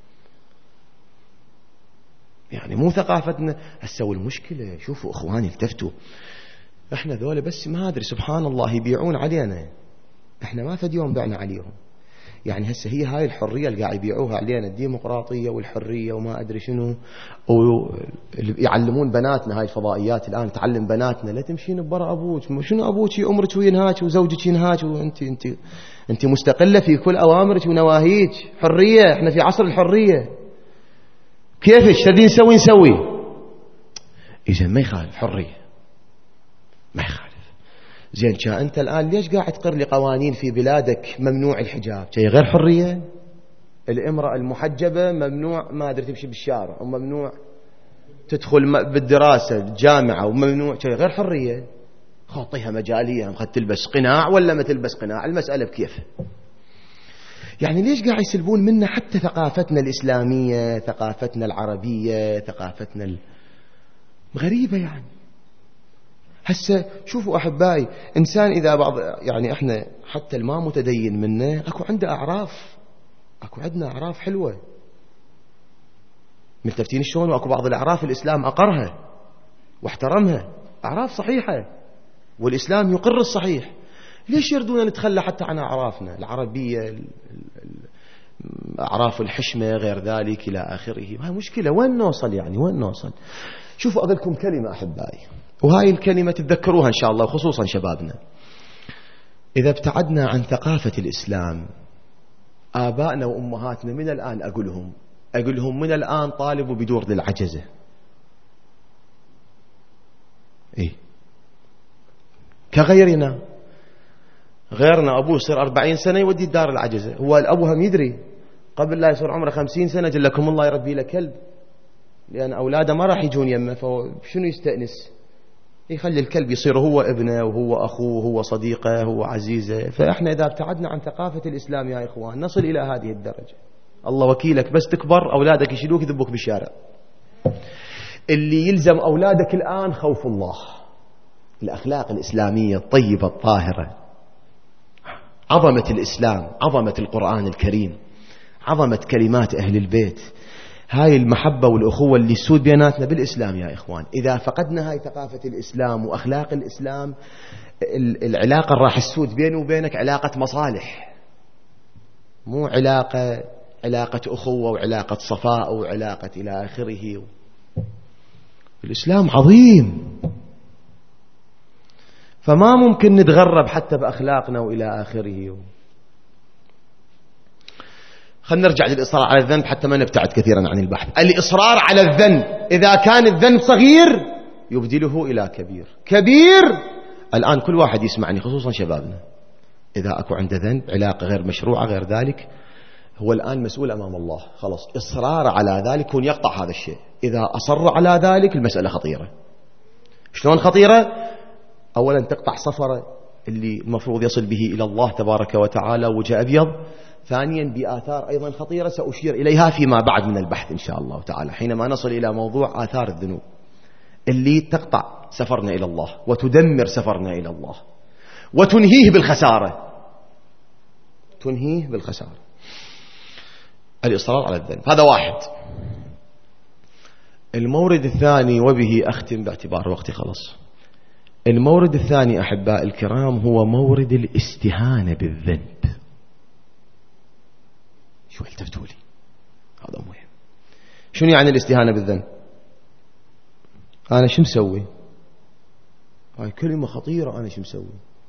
يعني مو ثقافتنا. هسه والمشكلة شوفوا إخواني التفتوا، إحنا ذولا بس ما أدري سبحان الله يبيعون علينا، إحنا ما فد يوم بعنا عليهم. يعني هسه هي هاي الحرية اللي قاعد يبيعوها علينا، الديمقراطية والحرية وما أدري شنو، يعلمون بناتنا هاي الفضائيات الآن تعلم بناتنا لا تمشين ببرا أبوك، شنو أبوك أمرك وينهاك وزوجك ينهاك وأنت مستقلة في كل أوامرك ونواهيك، حرية، إحنا في عصر الحرية. كيفش تبين نسوي إذا ما يخالف حرية، ما يخالف. زين أنت الآن ليش قاعد تقر لي قوانين في بلادك ممنوع الحجاب؟ شيء غير حرية. الامرأة المحجبة ممنوع ما أدري تمشي بالشارع، وممنوع تدخل بالدراسة الجامعة، وممنوع، شيء غير حرية. خاطيها مجالية، خد تلبس قناع ولا ما تلبس قناع، المسألة بكيفها. يعني ليش قاعد يسلبون منا حتى ثقافتنا الإسلامية، ثقافتنا العربية، ثقافتنا غريبة يعني. هسه شوفوا أحبائي، إنسان إذا بعض يعني إحنا حتى الما متدين منه أكو عنده أعراف، أكو عندنا أعراف حلوة ملتفتين شلون، وأكو بعض الأعراف الإسلام أقرها واحترمها، أعراف صحيحة والإسلام يقر الصحيح. ليش يردون نتخلى حتى عن أعرافنا العربية، أعراف الحشمة غير ذلك إلى آخره؟ هاي مشكلة. وين نوصل يعني، وين نوصل؟ شوفوا أقولكم كلمة أحبائي، وهاي الكلمة تتذكروها إن شاء الله، خصوصا شبابنا. إذا ابتعدنا عن ثقافة الإسلام، آبائنا وأمهاتنا من الآن أقولهم من الآن طالبوا بدور للعجزة. إيه؟ كغيرنا، غيرنا أبوه يصير 40 سنة يودي الدار العجزة، هو الأبو هم يدري قبل لا يصير عمره 50 سنة جلكم الله يربي له كلب، لأن أولاده ما راح يجون يمه، فشنو يستأنس؟ يخلي الكلب يصير هو ابنه وهو أخوه وهو صديقه وهو عزيزه. فإحنا إذا ابتعدنا عن ثقافة الإسلام يا إخوان نصل إلى هذه الدرجة. الله وكيلك بس تكبر أولادك يشيلوك يذبوك بالشارع. اللي يلزم أولادك الآن خوف الله، الأخلاق الإسلامية الطيبة الطاهرة، عظمة الإسلام، عظمة القرآن الكريم، عظمة كلمات أهل البيت، هاي المحبة والأخوة اللي سود بيناتنا بالإسلام يا إخوان. إذا فقدنا هاي ثقافة الإسلام وأخلاق الإسلام، العلاقة راح السود بيني وبينك علاقة مصالح، مو علاقة أخوة وعلاقة صفاء وعلاقة إلى آخره. الإسلام عظيم، فما ممكن نتغرب حتى بأخلاقنا وإلى آخره. خلينا نرجع للإصرار على الذنب حتى ما نبتعد كثيرا عن البحث. الإصرار على الذنب، إذا كان الذنب صغير يبدله إلى كبير. الآن كل واحد يسمعني خصوصا شبابنا، إذا أكو عنده ذنب، علاقة غير مشروعة غير ذلك، هو الآن مسؤول أمام الله. خلاص إصرار على ذلك يكون يقطع هذا الشيء. إذا أصر على ذلك المسألة خطيرة. شلون خطيرة؟ أولا تقطع سفره اللي المفروض يصل به إلى الله تبارك وتعالى وجه أبيض. ثانيا بآثار أيضا خطيرة سأشير إليها فيما بعد من البحث إن شاء الله تعالى، حينما نصل إلى موضوع آثار الذنوب اللي تقطع سفرنا إلى الله وتدمر سفرنا إلى الله وتنهيه بالخسارة، تنهيه بالخسارة. الإصرار على الذنب هذا واحد. المورد الثاني، وبه أختم باعتبار وقتي خلص، المورد الثاني أحباء الكرام هو مورد الاستهانة بالذنب. شو التفتوا لي؟ هذا مهم. شنو يعني الاستهانة بالذنب؟ أنا شو مسوي؟ هاي كلمة خطيرة. أنا شو مسوي؟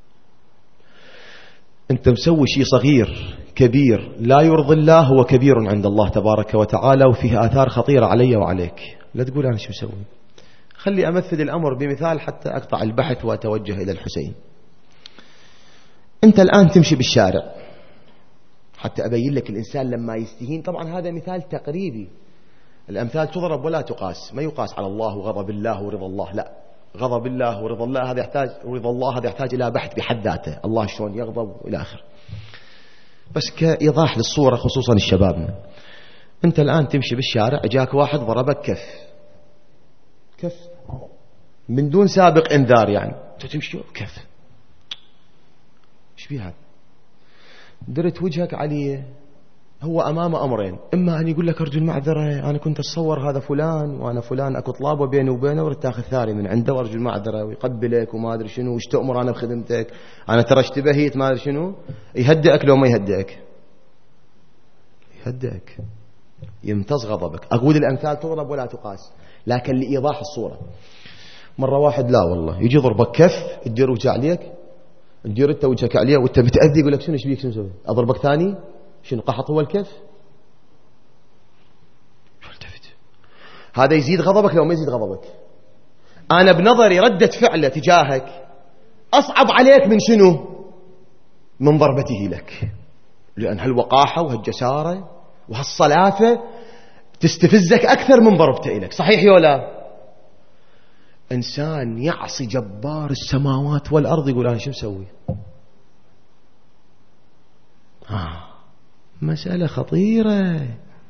أنت مسوي شيء صغير كبير لا يرضي الله، هو كبير عند الله تبارك وتعالى وفيه آثار خطيرة علي وعليك. لا تقول أنا شو مسوي. خلي أمثل الأمر بمثال حتى أقطع البحث وأتوجه إلى الحسين. أنت الآن تمشي بالشارع، حتى أبين لك الإنسان لما يستهين. طبعا هذا مثال تقريبي، الأمثال تضرب ولا تقاس، ما يقاس على الله وغضب الله ورضا الله، لا. غضب الله ورضا الله هذا يحتاج، ورضا الله هذا يحتاج إلى بحث بحد ذاته، الله شلون يغضب إلى آخر. بس كإيضاح للصورة خصوصا الشبابنا. أنت الآن تمشي بالشارع، جاك واحد ضربك كف من دون سابق إنذار، يعني أنت تمشي كف، إيش بيه هذا؟ درت وجهك عليه، هو أمامه أمرين، إما أن يقول لك أرجو المعذرة، أنا كنت أتصور هذا فلان وأنا فلان أكو طلابه بيني وبينه، ورد تاخذ ثاري من عنده وأرجو المعذرة، ويقبلك وما أدري شنو، وش تأمر أنا بخدمتك، أنا ترى اشتبهيت ما أدري شنو. يهدئك لو ما يهدئك؟ يهدئك، يمتص غضبك. أقول الأمثال تضرب ولا تقاس، لكن لإيضاح الصورة. مرة واحد لا والله يجي ضربك كف، تدير وجه عليك، تدير انت وجهك عليه وانت متأذي، يقول لك شنو ايش بيك، شنو مسوي؟ اضربك ثاني، شنو قحط هو الكف؟ التفت. هذا يزيد غضبك لو ما يزيد غضبك؟ انا بنظري ردة فعله تجاهك اصعب عليك من شنو؟ من ضربته لك، لان هالوقاحة وهالجسارة وهالصلافة تستفزك اكثر من ضربته لك. صحيح ولا؟ إنسان يعصي جبار السماوات والأرض يقول أنا شو مسوي؟ مسألة خطيرة.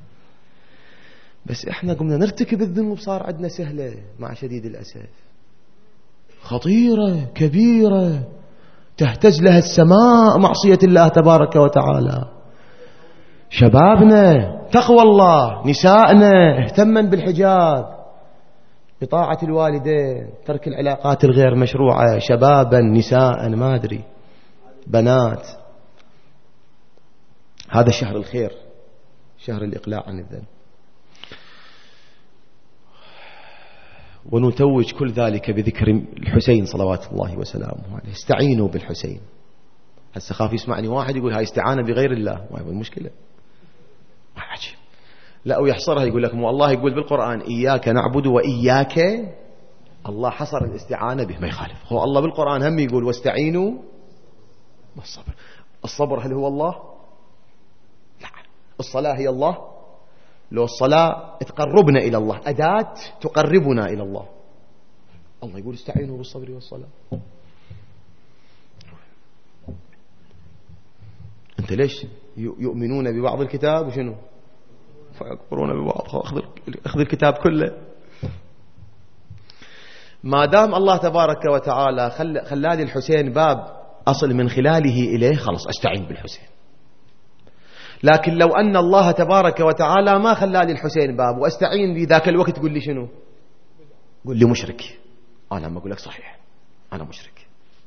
بس إحنا قمنا نرتكب الذنوب صار عندنا سهلة مع شديد الأسف. خطيرة كبيرة تهتز لها السماء معصية الله تبارك وتعالى. شبابنا تقوى الله، نسائنا اهتمن بالحجاب، بطاعة الوالدين، ترك العلاقات الغير مشروعة، شبابا نساء ما أدري بنات. هذا شهر الخير، شهر الإقلاع عن الذنب، ونتوج كل ذلك بذكر الحسين صلوات الله وسلامه عليه. استعينوا بالحسين. هسه خاف يسمعني واحد يقول هاي استعانة بغير الله، ما هي المشكلة، ما عجيب. لا ويحصرها، يقول لك مو الله يقول بالقرآن إياك نعبد وإياك، الله حصر الاستعانة به، ما يخالف. هو الله بالقرآن هم يقول واستعينوا بالصبر. الصبر هل هو الله؟ لا. الصلاة هي الله؟ لو الصلاة تقربنا إلى الله، أداة تقربنا إلى الله. الله يقول استعينوا بالصبر والصلاة. أنت ليش يؤمنون ببعض الكتاب وشنو فيكفرون ببعض؟ أخذ الكتاب كله. ما دام الله تبارك وتعالى خلالي الحسين باب أصل من خلاله إليه، خلص أستعين بالحسين. لكن لو أن الله تبارك وتعالى ما خلالي الحسين باب وأستعين بذاك الوقت، تقول لي شنو؟ قل لي مشرك. أنا ما أقول لك صحيح، أنا مشرك.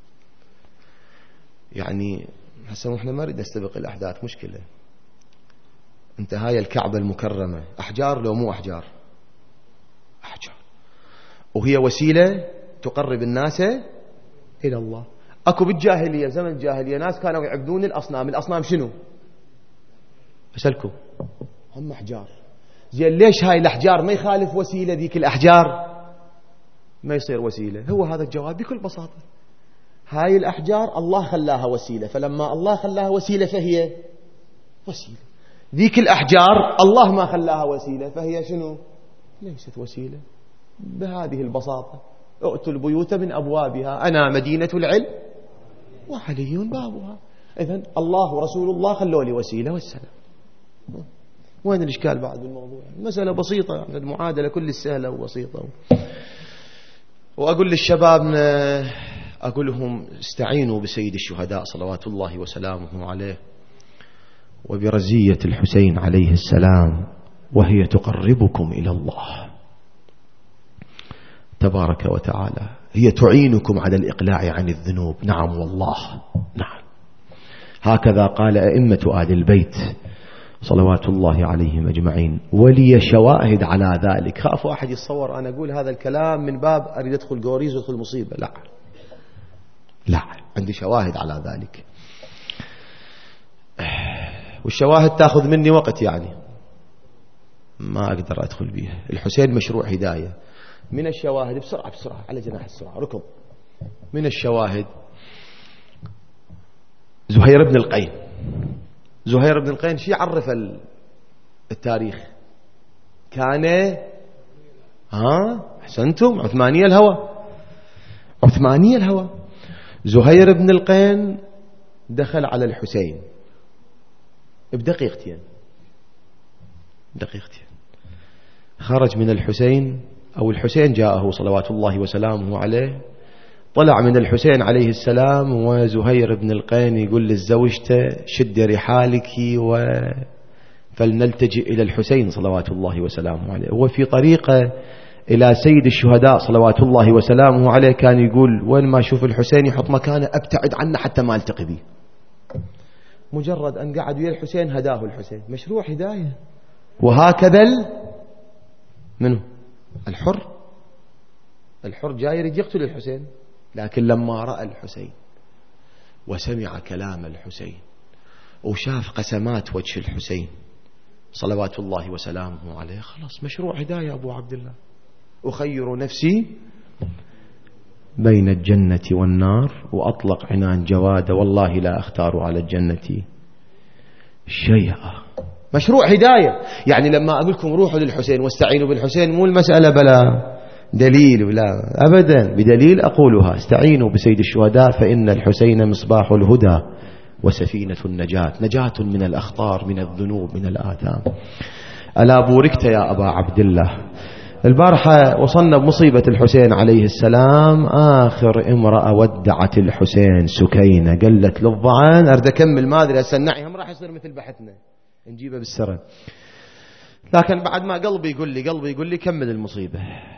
يعني هسه احنا ما نريد نستبق الأحداث، مشكلة. انت هاي الكعبة المكرمة أحجار لو مو أحجار؟ أحجار، وهي وسيلة تقرب الناس إلى الله. أكو بالجاهلية، زمن الجاهلية، ناس كانوا يعبدون الأصنام. الأصنام شنو؟ أسألكم، هم أحجار. زين ليش هاي الأحجار ما يخالف وسيلة ذيك الأحجار ما يصير وسيلة؟ هو هذا الجواب بكل بساطة. هاي الأحجار الله خلاها وسيلة، فلما الله خلاها وسيلة فهي وسيلة. ذيك الأحجار الله ما خلاها وسيلة فهي شنو؟ ليست وسيلة. بهذه البساطة. ائتوا البيوت من أبوابها، أنا مدينة العلم وعلي بابها. إذن الله ورسول الله خلوا لي وسيلة والسلام. وين الإشكال بعد بالموضوع؟ مسألة بسيطة، يعني المعادلة كل سهلة وبسيطة. وأقول للشباب، أقول لهم استعينوا بسيد الشهداء صلوات الله وسلامه عليه وبرزية الحسين عليه السلام، وهي تقربكم إلى الله تبارك وتعالى. هي تعينكم على الإقلاع عن الذنوب. نعم والله، نعم. هكذا قال أئمة آل البيت صلوات الله عليهم أجمعين، ولي شواهد على ذلك. خاف أحد يتصور أنا أقول هذا الكلام من باب أريد أدخل قوريز وأدخل مصيبة. لا لا، عندي شواهد على ذلك. والشواهد تأخذ مني وقت يعني ما أقدر أدخل بيها. الحسين مشروع هداية. من الشواهد بسرعة على جناح السرعة ركض. من الشواهد زهير بن القين. زهير بن القين شي عرف التاريخ؟ كان أحسنتم عثمانية الهوى. عثمانية الهوى. زهير بن القين دخل على الحسين بدقيقتين خرج من الحسين أو الحسين جاءه صلوات الله وسلامه عليه. طلع من الحسين عليه السلام وزهير بن القين يقول للزوجته شد رحالك فلنلتجئ إلى الحسين صلوات الله وسلامه عليه. وفي طريقه إلى سيد الشهداء صلوات الله وسلامه عليه كان يقول وين ما أشوف الحسين يحط مكانه أبتعد عنه حتى ما ألتقي به. مجرد أن قعد ويا الحسين هداه الحسين. مشروع هداية. وهكذا منه الحر جاي يريد يقتل الحسين، لكن لما رأى الحسين وسمع كلام الحسين وشاف قسمات وجه الحسين صلوات الله وسلامه عليه خلاص مشروع هداية أبو عبد الله. أخير نفسي بين الجنة والنار وأطلق عنان جواد والله لا أختار على الجنة شيئا. مشروع هداية. يعني لما أقول لكم روحوا للحسين واستعينوا بالحسين مو المسألة بلا دليل ولا أبدا، بدليل أقولها استعينوا بسيد الشهداء فإن الحسين مصباح الهدى وسفينة النجاة، نجاة من الأخطار من الذنوب من الآثام. ألا بوركت يا أبا عبد الله. البارحة وصلنا بمصيبة الحسين عليه السلام. آخر امرأة ودعت الحسين سكينة قالت للضعان أرد أكمل ما أدري أسنعي هم راح يصير مثل بحثنا نجيبه بالسرة، لكن بعد ما قلبي يقول لي كمل المصيبة.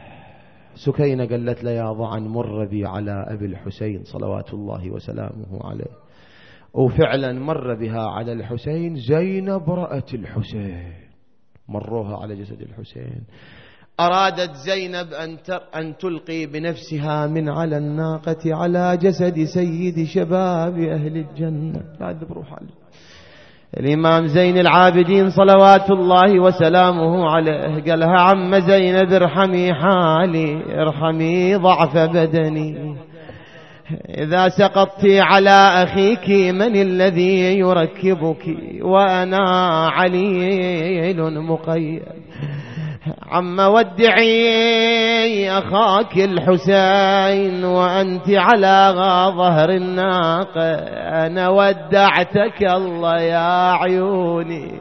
سكينة قالت له يا ضعن مر بي على أبي الحسين صلوات الله وسلامه عليه. وفعلا مر بها على الحسين. زينب رأت الحسين مروها على جسد الحسين. أرادت زينب أن تلقي بنفسها من على الناقة على جسد سيد شباب أهل الجنة. لا بروح عليه. الإمام زين العابدين صلوات الله وسلامه عليه قالها عم زينب ارحمي حالي ارحمي ضعف بدني، إذا سقطت على أخيك من الذي يركبك وأنا عليل مقيد. عم ودعي أخاك الحسين وأنت على ظهر الناقة، أنا ودعتك الله يا عيوني.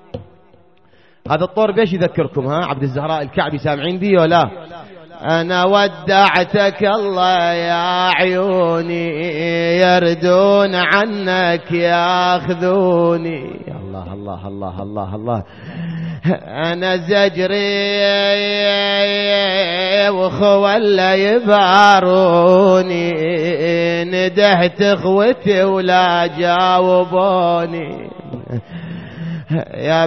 هذا الطور بيش يذكركم عبد الزهراء الكعبي سامعين بيه ولا؟ أنا ودعتك الله يا عيوني يردون عنك ياخذوني. الله الله الله الله الله. أنا زجري وخولا يباروني، ندهت اخوتي ولا جاوبوني. يا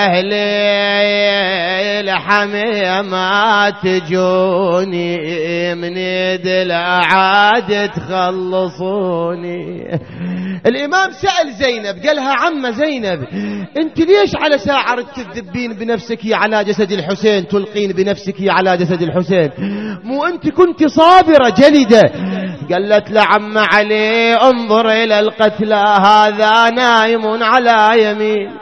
بيهلي الحمية ما تجوني، من يد الأعاد تخلصوني. الإمام سأل زينب قالها عم زينب أنت ليش على ساعة تذبين بنفسك على جسد الحسين، تلقين بنفسك على جسد الحسين، مو أنت كنت صابرة جلدة؟ قالت لعم علي انظر إلى القتلى هذا نائم على يمين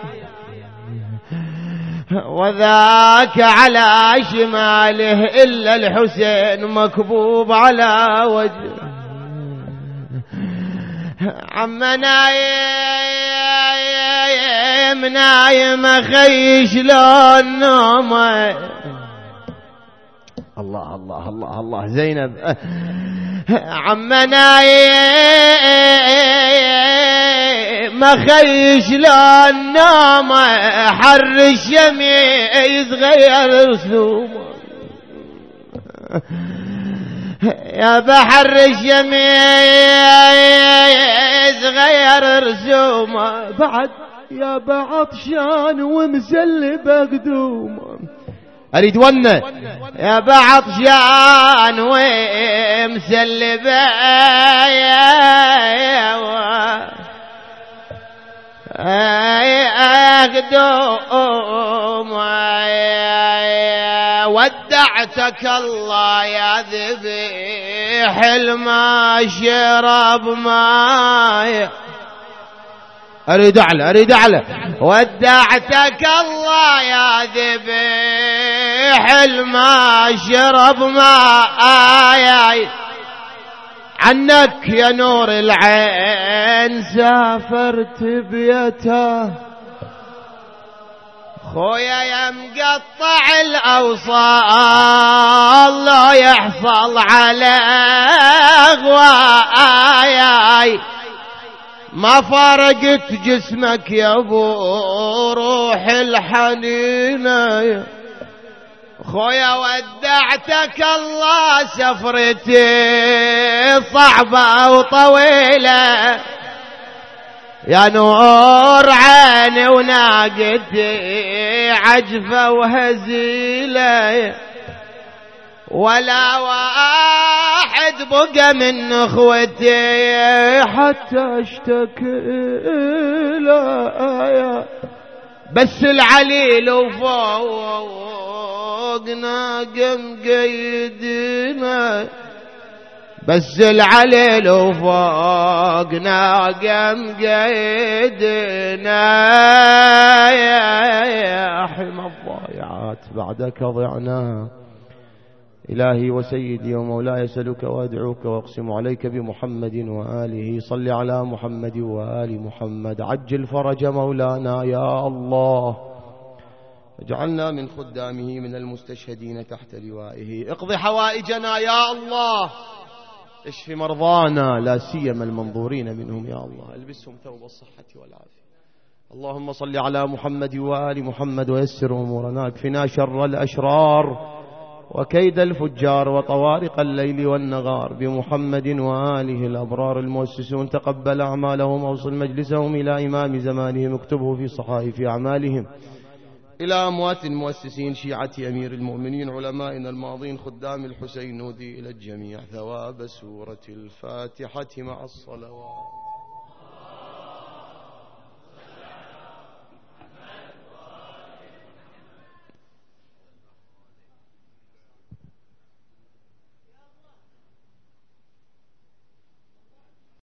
وذاك على شماله إلا الحسين مكبوب على وجهه. عم نايم خيش لون نومه. الله الله الله الله. زينب عم نايم خيش لون نومه، حر الشمس غير رسومه، يا بحر الشمس غير رسومه، بعد يا بعطشان ومسلبه قدومه. أريد ونه يا بعطشان ومسلبه أخدوم ودعتك الله يا ذبيح الماء شرب ماي أريد أعلى ودعتك الله يا ذبيح الماء شرب ماي عنك يا نور العين سافرت بيته خويا يا مقطع الأوصال لا يحصل على أغواي ما فارقت جسمك يا ابو روح الحنينة خويا ودعتك الله سفرتي صعبة وطويلة يا نور عيني وناقتي عجفة وهزيلة ولا واحد بقى من اخوتي حتى اشتكي لا بس العليل وفوقنا قم قيدنا بس العليل وفوقنا قم قيدنا يا حمى الضايعات بعدك ضعنا إلهي وسيدي ومولاي أسألك وأدعوك وأقسم عليك بمحمد وآله صل على محمد وآل محمد عجل فرج مولانا يا الله اجعلنا من خدامه من المستشهدين تحت لوائه اقضي حوائجنا يا الله اشف مرضانا لا سيما المنظورين منهم يا الله البسهم ثوب الصحة والعافية اللهم صل على محمد وآل محمد ويسر أمورنا اكفنا شر الأشرار وكيد الفجار وطوارق الليل والنغار بمحمد وآله الأبرار المؤسسون تقبل أعمالهم أوصل مجلسهم إلى إمام زمانهم اكتبه في صحائف أعمالهم إلى أموات المؤسسين شيعة أمير المؤمنين علمائنا الماضين خدام الحسين نودي إلى الجميع ثواب سورة الفاتحة مع الصلوات.